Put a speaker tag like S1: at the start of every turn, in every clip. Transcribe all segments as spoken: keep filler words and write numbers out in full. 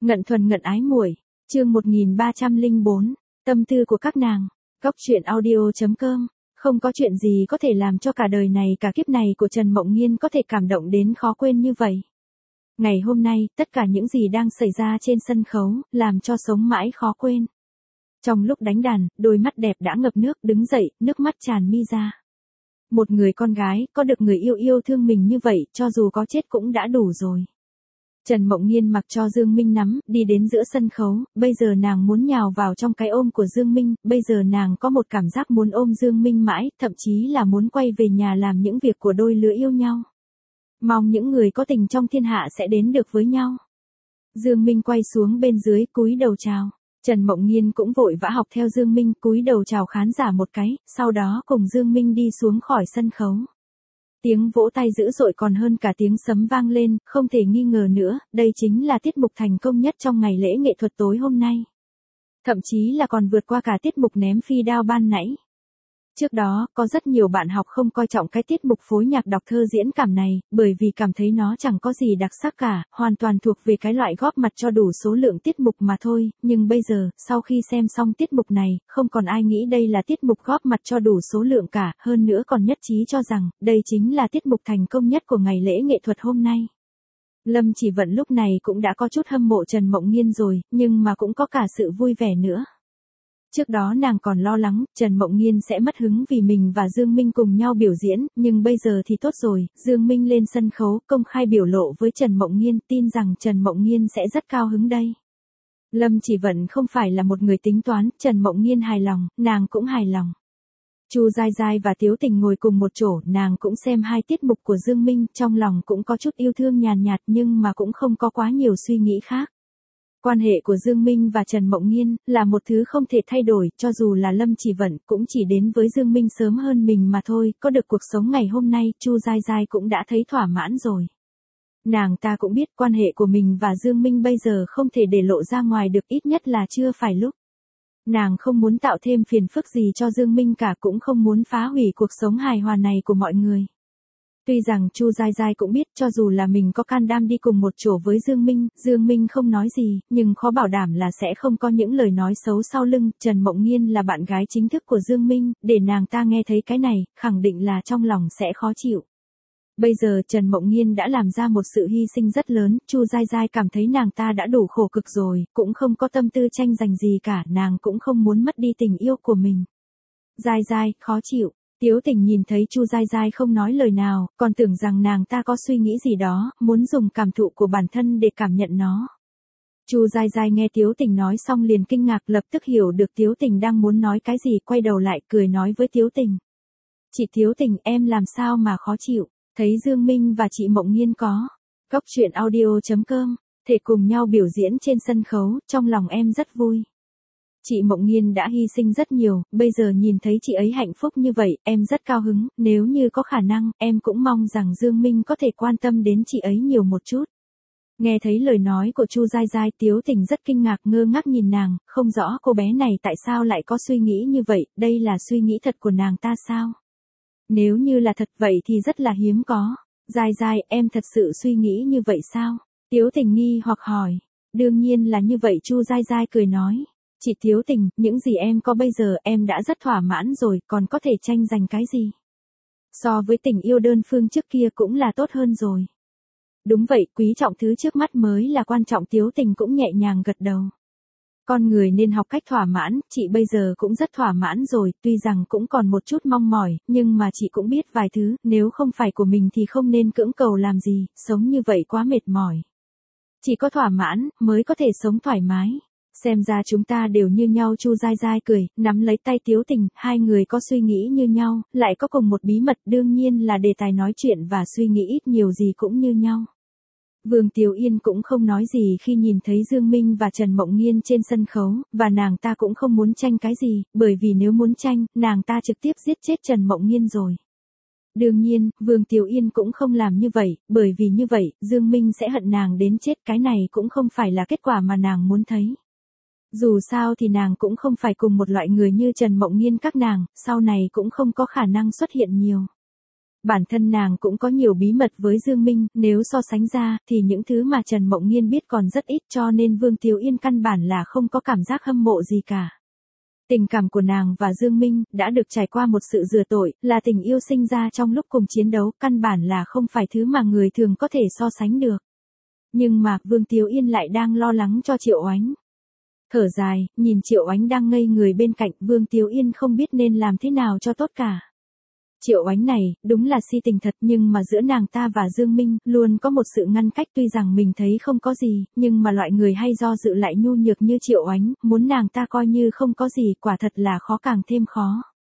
S1: Ngận thuần ngận ái muội, chương một nghìn ba trăm lẻ bốn, tâm tư của các nàng. Góc truyện audio chấm com. Không có chuyện gì có thể làm cho cả đời này cả kiếp này của Trần Mộng Nhiên có thể cảm động đến khó quên như vậy. Ngày hôm nay, tất cả những gì đang xảy ra trên sân khấu, làm cho sống mãi khó quên. Trong lúc đánh đàn, đôi mắt đẹp đã ngập nước, đứng dậy, nước mắt tràn mi ra. Một người con gái, có được người yêu yêu thương mình như vậy, cho dù có chết cũng đã đủ rồi. Trần Mộng Nhiên mặc cho Dương Minh nắm, đi đến giữa sân khấu, bây giờ nàng muốn nhào vào trong cái ôm của Dương Minh, bây giờ nàng có một cảm giác muốn ôm Dương Minh mãi, thậm chí là muốn quay về nhà làm những việc của đôi lứa yêu nhau. Mong những người có tình trong thiên hạ sẽ đến được với nhau. Dương Minh quay xuống bên dưới, cúi đầu chào. Trần Mộng Nhiên cũng vội vã học theo Dương Minh, cúi đầu chào khán giả một cái, sau đó cùng Dương Minh đi xuống khỏi sân khấu. Tiếng vỗ tay dữ dội còn hơn cả tiếng sấm vang lên, không thể nghi ngờ nữa, đây chính là tiết mục thành công nhất trong ngày lễ nghệ thuật tối hôm nay. Thậm chí là còn vượt qua cả tiết mục ném phi đao ban nãy. Trước đó, có rất nhiều bạn học không coi trọng cái tiết mục phối nhạc đọc thơ diễn cảm này, bởi vì cảm thấy nó chẳng có gì đặc sắc cả, hoàn toàn thuộc về cái loại góp mặt cho đủ số lượng tiết mục mà thôi, nhưng bây giờ, sau khi xem xong tiết mục này, không còn ai nghĩ đây là tiết mục góp mặt cho đủ số lượng cả, hơn nữa còn nhất trí cho rằng, đây chính là tiết mục thành công nhất của ngày lễ nghệ thuật hôm nay. Lâm Chỉ Vận lúc này cũng đã có chút hâm mộ Trần Mộng Nhiên rồi, nhưng mà cũng có cả sự vui vẻ nữa. Trước đó nàng còn lo lắng, Trần Mộng Nhiên sẽ mất hứng vì mình và Dương Minh cùng nhau biểu diễn, nhưng bây giờ thì tốt rồi, Dương Minh lên sân khấu, công khai biểu lộ với Trần Mộng Nhiên, tin rằng Trần Mộng Nhiên sẽ rất cao hứng đây. Lâm Chỉ Vận không phải là một người tính toán, Trần Mộng Nhiên hài lòng, nàng cũng hài lòng. Chu Giai Giai và Tiếu Tình ngồi cùng một chỗ, nàng cũng xem hai tiết mục của Dương Minh, trong lòng cũng có chút yêu thương nhàn nhạt nhưng mà cũng không có quá nhiều suy nghĩ khác. Quan hệ của Dương Minh và Trần Mộng Nhiên là một thứ không thể thay đổi, cho dù là Lâm Chỉ Vận cũng chỉ đến với Dương Minh sớm hơn mình mà thôi, có được cuộc sống ngày hôm nay, Chu Giai Giai cũng đã thấy thỏa mãn rồi. Nàng ta cũng biết quan hệ của mình và Dương Minh bây giờ không thể để lộ ra ngoài được, ít nhất là chưa phải lúc. Nàng không muốn tạo thêm phiền phức gì cho Dương Minh cả, cũng không muốn phá hủy cuộc sống hài hòa này của mọi người. Tuy rằng Chu Giai Giai cũng biết cho dù là mình có can đảm đi cùng một chỗ với Dương Minh, Dương Minh không nói gì, nhưng khó bảo đảm là sẽ không có những lời nói xấu sau lưng. Trần Mộng Nhiên là bạn gái chính thức của Dương Minh, để nàng ta nghe thấy cái này, khẳng định là trong lòng sẽ khó chịu. Bây giờ Trần Mộng Nhiên đã làm ra một sự hy sinh rất lớn, Chu Giai Giai cảm thấy nàng ta đã đủ khổ cực rồi, cũng không có tâm tư tranh giành gì cả, nàng cũng không muốn mất đi tình yêu của mình. Giai Giai, khó chịu. Tiếu Tình nhìn thấy Chu Giai Giai không nói lời nào, còn tưởng rằng nàng ta có suy nghĩ gì đó, muốn dùng cảm thụ của bản thân để cảm nhận nó. Chu Giai Giai nghe Tiếu Tình nói xong liền kinh ngạc, lập tức hiểu được Tiếu Tình đang muốn nói cái gì, quay đầu lại cười nói với Tiếu Tình. Chị Tiếu Tình, em làm sao mà khó chịu, thấy Dương Minh và chị Mộng Nhiên có góc truyện audio chấm com, thể cùng nhau biểu diễn trên sân khấu, trong lòng em rất vui. Chị Mộng Nhiên đã hy sinh rất nhiều, bây giờ nhìn thấy chị ấy hạnh phúc như vậy, em rất cao hứng, nếu như có khả năng, em cũng mong rằng Dương Minh có thể quan tâm đến chị ấy nhiều một chút. Nghe thấy lời nói của Chu Giai Giai, Tiếu Tình rất kinh ngạc, ngơ ngác nhìn nàng, không rõ cô bé này tại sao lại có suy nghĩ như vậy, đây là suy nghĩ thật của nàng ta sao? Nếu như là thật vậy thì rất là hiếm có. Giai Giai, em thật sự suy nghĩ như vậy sao? Tiếu Tình nghi hoặc hỏi. Đương nhiên là như vậy, Chu Giai Giai cười nói. Chị Tiếu Tình, những gì em có bây giờ em đã rất thỏa mãn rồi, còn có thể tranh giành cái gì? So với tình yêu đơn phương trước kia cũng là tốt hơn rồi. Đúng vậy, quý trọng thứ trước mắt mới là quan trọng, Tiếu Tình cũng nhẹ nhàng gật đầu. Con người nên học cách thỏa mãn, chị bây giờ cũng rất thỏa mãn rồi, tuy rằng cũng còn một chút mong mỏi, nhưng mà chị cũng biết vài thứ, nếu không phải của mình thì không nên cưỡng cầu làm gì, sống như vậy quá mệt mỏi. Chỉ có thỏa mãn, mới có thể sống thoải mái. Xem ra chúng ta đều như nhau, Chu Giai Giai cười, nắm lấy tay Tiếu Tình, hai người có suy nghĩ như nhau, lại có cùng một bí mật, đương nhiên là đề tài nói chuyện và suy nghĩ ít nhiều gì cũng như nhau. Vương Tiểu Yên cũng không nói gì khi nhìn thấy Dương Minh và Trần Mộng Nhiên trên sân khấu, và nàng ta cũng không muốn tranh cái gì, bởi vì nếu muốn tranh, nàng ta trực tiếp giết chết Trần Mộng Nhiên rồi. Đương nhiên, Vương Tiểu Yên cũng không làm như vậy, bởi vì như vậy, Dương Minh sẽ hận nàng đến chết, cái này cũng không phải là kết quả mà nàng muốn thấy. Dù sao thì nàng cũng không phải cùng một loại người như Trần Mộng Nhiên các nàng, sau này cũng không có khả năng xuất hiện nhiều. Bản thân nàng cũng có nhiều bí mật với Dương Minh, nếu so sánh ra, thì những thứ mà Trần Mộng Nghiên biết còn rất ít cho nên Vương Tiếu Yên căn bản là không có cảm giác hâm mộ gì cả. Tình cảm của nàng và Dương Minh đã được trải qua một sự rửa tội, là tình yêu sinh ra trong lúc cùng chiến đấu, căn bản là không phải thứ mà người thường có thể so sánh được. Nhưng mà Vương Tiếu Yên lại đang lo lắng cho Triệu Oánh. Thở dài, nhìn Triệu Oánh đang ngây người bên cạnh, Vương Tiếu Yên không biết nên làm thế nào cho tốt cả. Triệu Oánh này, đúng là si tình thật, nhưng mà giữa nàng ta và Dương Minh, luôn có một sự ngăn cách, tuy rằng mình thấy không có gì, nhưng mà loại người hay do dự lại nhu nhược như Triệu Oánh, muốn nàng ta coi như không có gì, quả thật là khó càng thêm khó.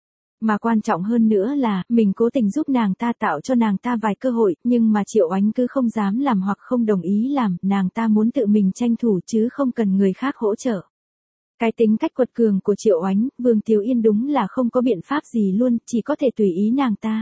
S1: Mà quan trọng hơn nữa là, mình cố tình giúp nàng ta tạo cho nàng ta vài cơ hội, nhưng mà Triệu Oánh cứ không dám làm hoặc không đồng ý làm, nàng ta muốn tự mình tranh thủ chứ không cần người khác hỗ trợ. Cái tính cách quật cường của Triệu Oánh, Vương Tiếu Yên đúng là không có biện pháp gì luôn, chỉ có thể tùy ý nàng ta.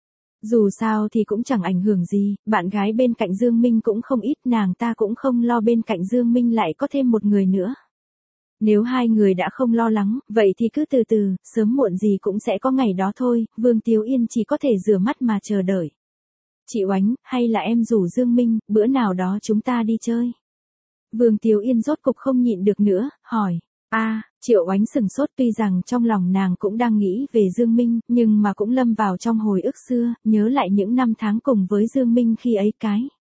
S1: Dù sao thì cũng chẳng ảnh hưởng gì, bạn gái bên cạnh Dương Minh cũng không ít, nàng ta cũng không lo bên cạnh Dương Minh lại có thêm một người nữa. Nếu hai người đã không lo lắng, vậy thì cứ từ từ, sớm muộn gì cũng sẽ có ngày đó thôi, Vương Tiếu Yên chỉ có thể rửa mắt mà chờ đợi. Chị Oánh, hay là em rủ Dương Minh, bữa nào đó chúng ta đi chơi? Vương Tiếu Yên rốt cục không nhịn được nữa, hỏi. a à, Triệu Oánh sừng sốt, tuy rằng trong lòng nàng cũng đang nghĩ về Dương Minh, nhưng mà cũng lâm vào trong hồi ức xưa, nhớ lại những năm tháng cùng với Dương Minh khi ấy cái.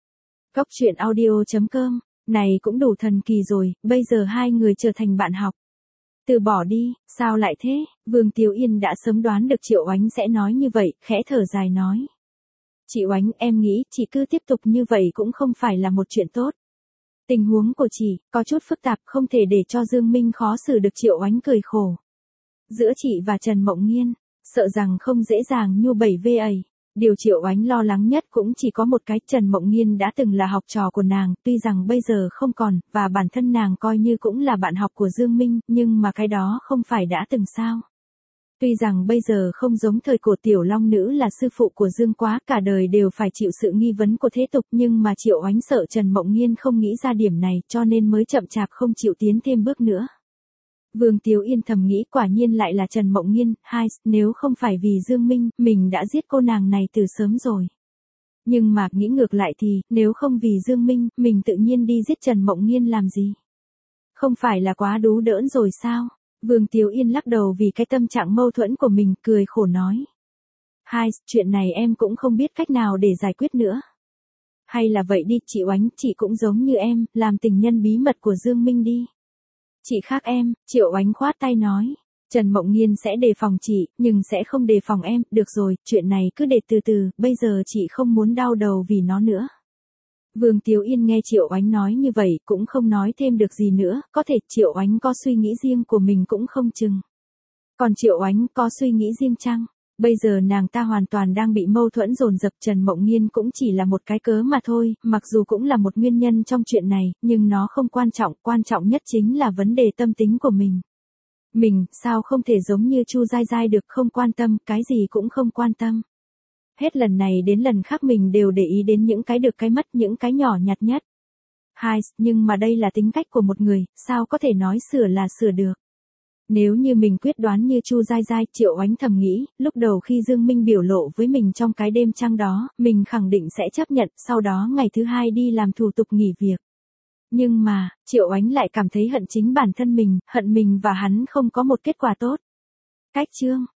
S1: Cốc truyện audio chấm com, này cũng đủ thần kỳ rồi, bây giờ hai người trở thành bạn học. Từ bỏ đi, sao lại thế? Vương Tiếu Yên đã sớm đoán được Triệu Oánh sẽ nói như vậy, khẽ thở dài nói. Chị Oánh, em nghĩ chị cứ tiếp tục như vậy cũng không phải là một chuyện tốt. Tình huống của chị, có chút phức tạp, không thể để cho Dương Minh khó xử được. Triệu Oánh cười khổ. Giữa chị và Trần Mộng Nghiên, sợ rằng không dễ dàng như bảy vê ấy. Điều Triệu Oánh lo lắng nhất cũng chỉ có một cái, Trần Mộng Nghiên đã từng là học trò của nàng, tuy rằng bây giờ không còn, và bản thân nàng coi như cũng là bạn học của Dương Minh, nhưng mà cái đó không phải đã từng sao. Tuy rằng bây giờ không giống thời cổ Tiểu Long Nữ là sư phụ của Dương Quá, cả đời đều phải chịu sự nghi vấn của thế tục, nhưng mà Triệu Oánh sợ Trần Mộng Nghiên không nghĩ ra điểm này, cho nên mới chậm chạp không chịu tiến thêm bước nữa. Vương Tiếu Yên thầm nghĩ, quả nhiên lại là Trần Mộng Nghiên, hai, nếu không phải vì Dương Minh, mình đã giết cô nàng này từ sớm rồi. Nhưng mà, nghĩ ngược lại thì, nếu không vì Dương Minh, mình tự nhiên đi giết Trần Mộng Nghiên làm gì? Không phải là quá đú đỡn rồi sao? Vương Tiếu Yên lắc đầu vì cái tâm trạng mâu thuẫn của mình, cười khổ nói. Hai, chuyện này em cũng không biết cách nào để giải quyết nữa. Hay là vậy đi, chị Oánh, chị cũng giống như em, làm tình nhân bí mật của Dương Minh đi. Chị khác em, Triệu Oánh khoát tay nói. Trần Mộng Nghiên sẽ đề phòng chị, nhưng sẽ không đề phòng em, được rồi, chuyện này cứ để từ từ, bây giờ chị không muốn đau đầu vì nó nữa. Vương Tiếu Yên nghe Triệu Oánh nói như vậy, cũng không nói thêm được gì nữa, có thể Triệu Oánh có suy nghĩ riêng của mình cũng không chừng. Còn Triệu Oánh có suy nghĩ riêng chăng? Bây giờ nàng ta hoàn toàn đang bị mâu thuẫn dồn dập, Trần Mộng Nghiên cũng chỉ là một cái cớ mà thôi, mặc dù cũng là một nguyên nhân trong chuyện này, nhưng nó không quan trọng, quan trọng nhất chính là vấn đề tâm tính của mình. Mình, sao không thể giống như Chu Giai Giai được, không quan tâm, cái gì cũng không quan tâm. Hết lần này đến lần khác mình đều để ý đến những cái được cái mất, những cái nhỏ nhặt nhất. Hai, nhưng mà đây là tính cách của một người, sao có thể nói sửa là sửa được. Nếu như mình quyết đoán như Chu Giai Giai, Triệu Oánh thầm nghĩ, lúc đầu khi Dương Minh biểu lộ với mình trong cái đêm trăng đó, mình khẳng định sẽ chấp nhận, sau đó ngày thứ hai đi làm thủ tục nghỉ việc. Nhưng mà, Triệu Oánh lại cảm thấy hận chính bản thân mình, hận mình và hắn không có một kết quả tốt. Cách chương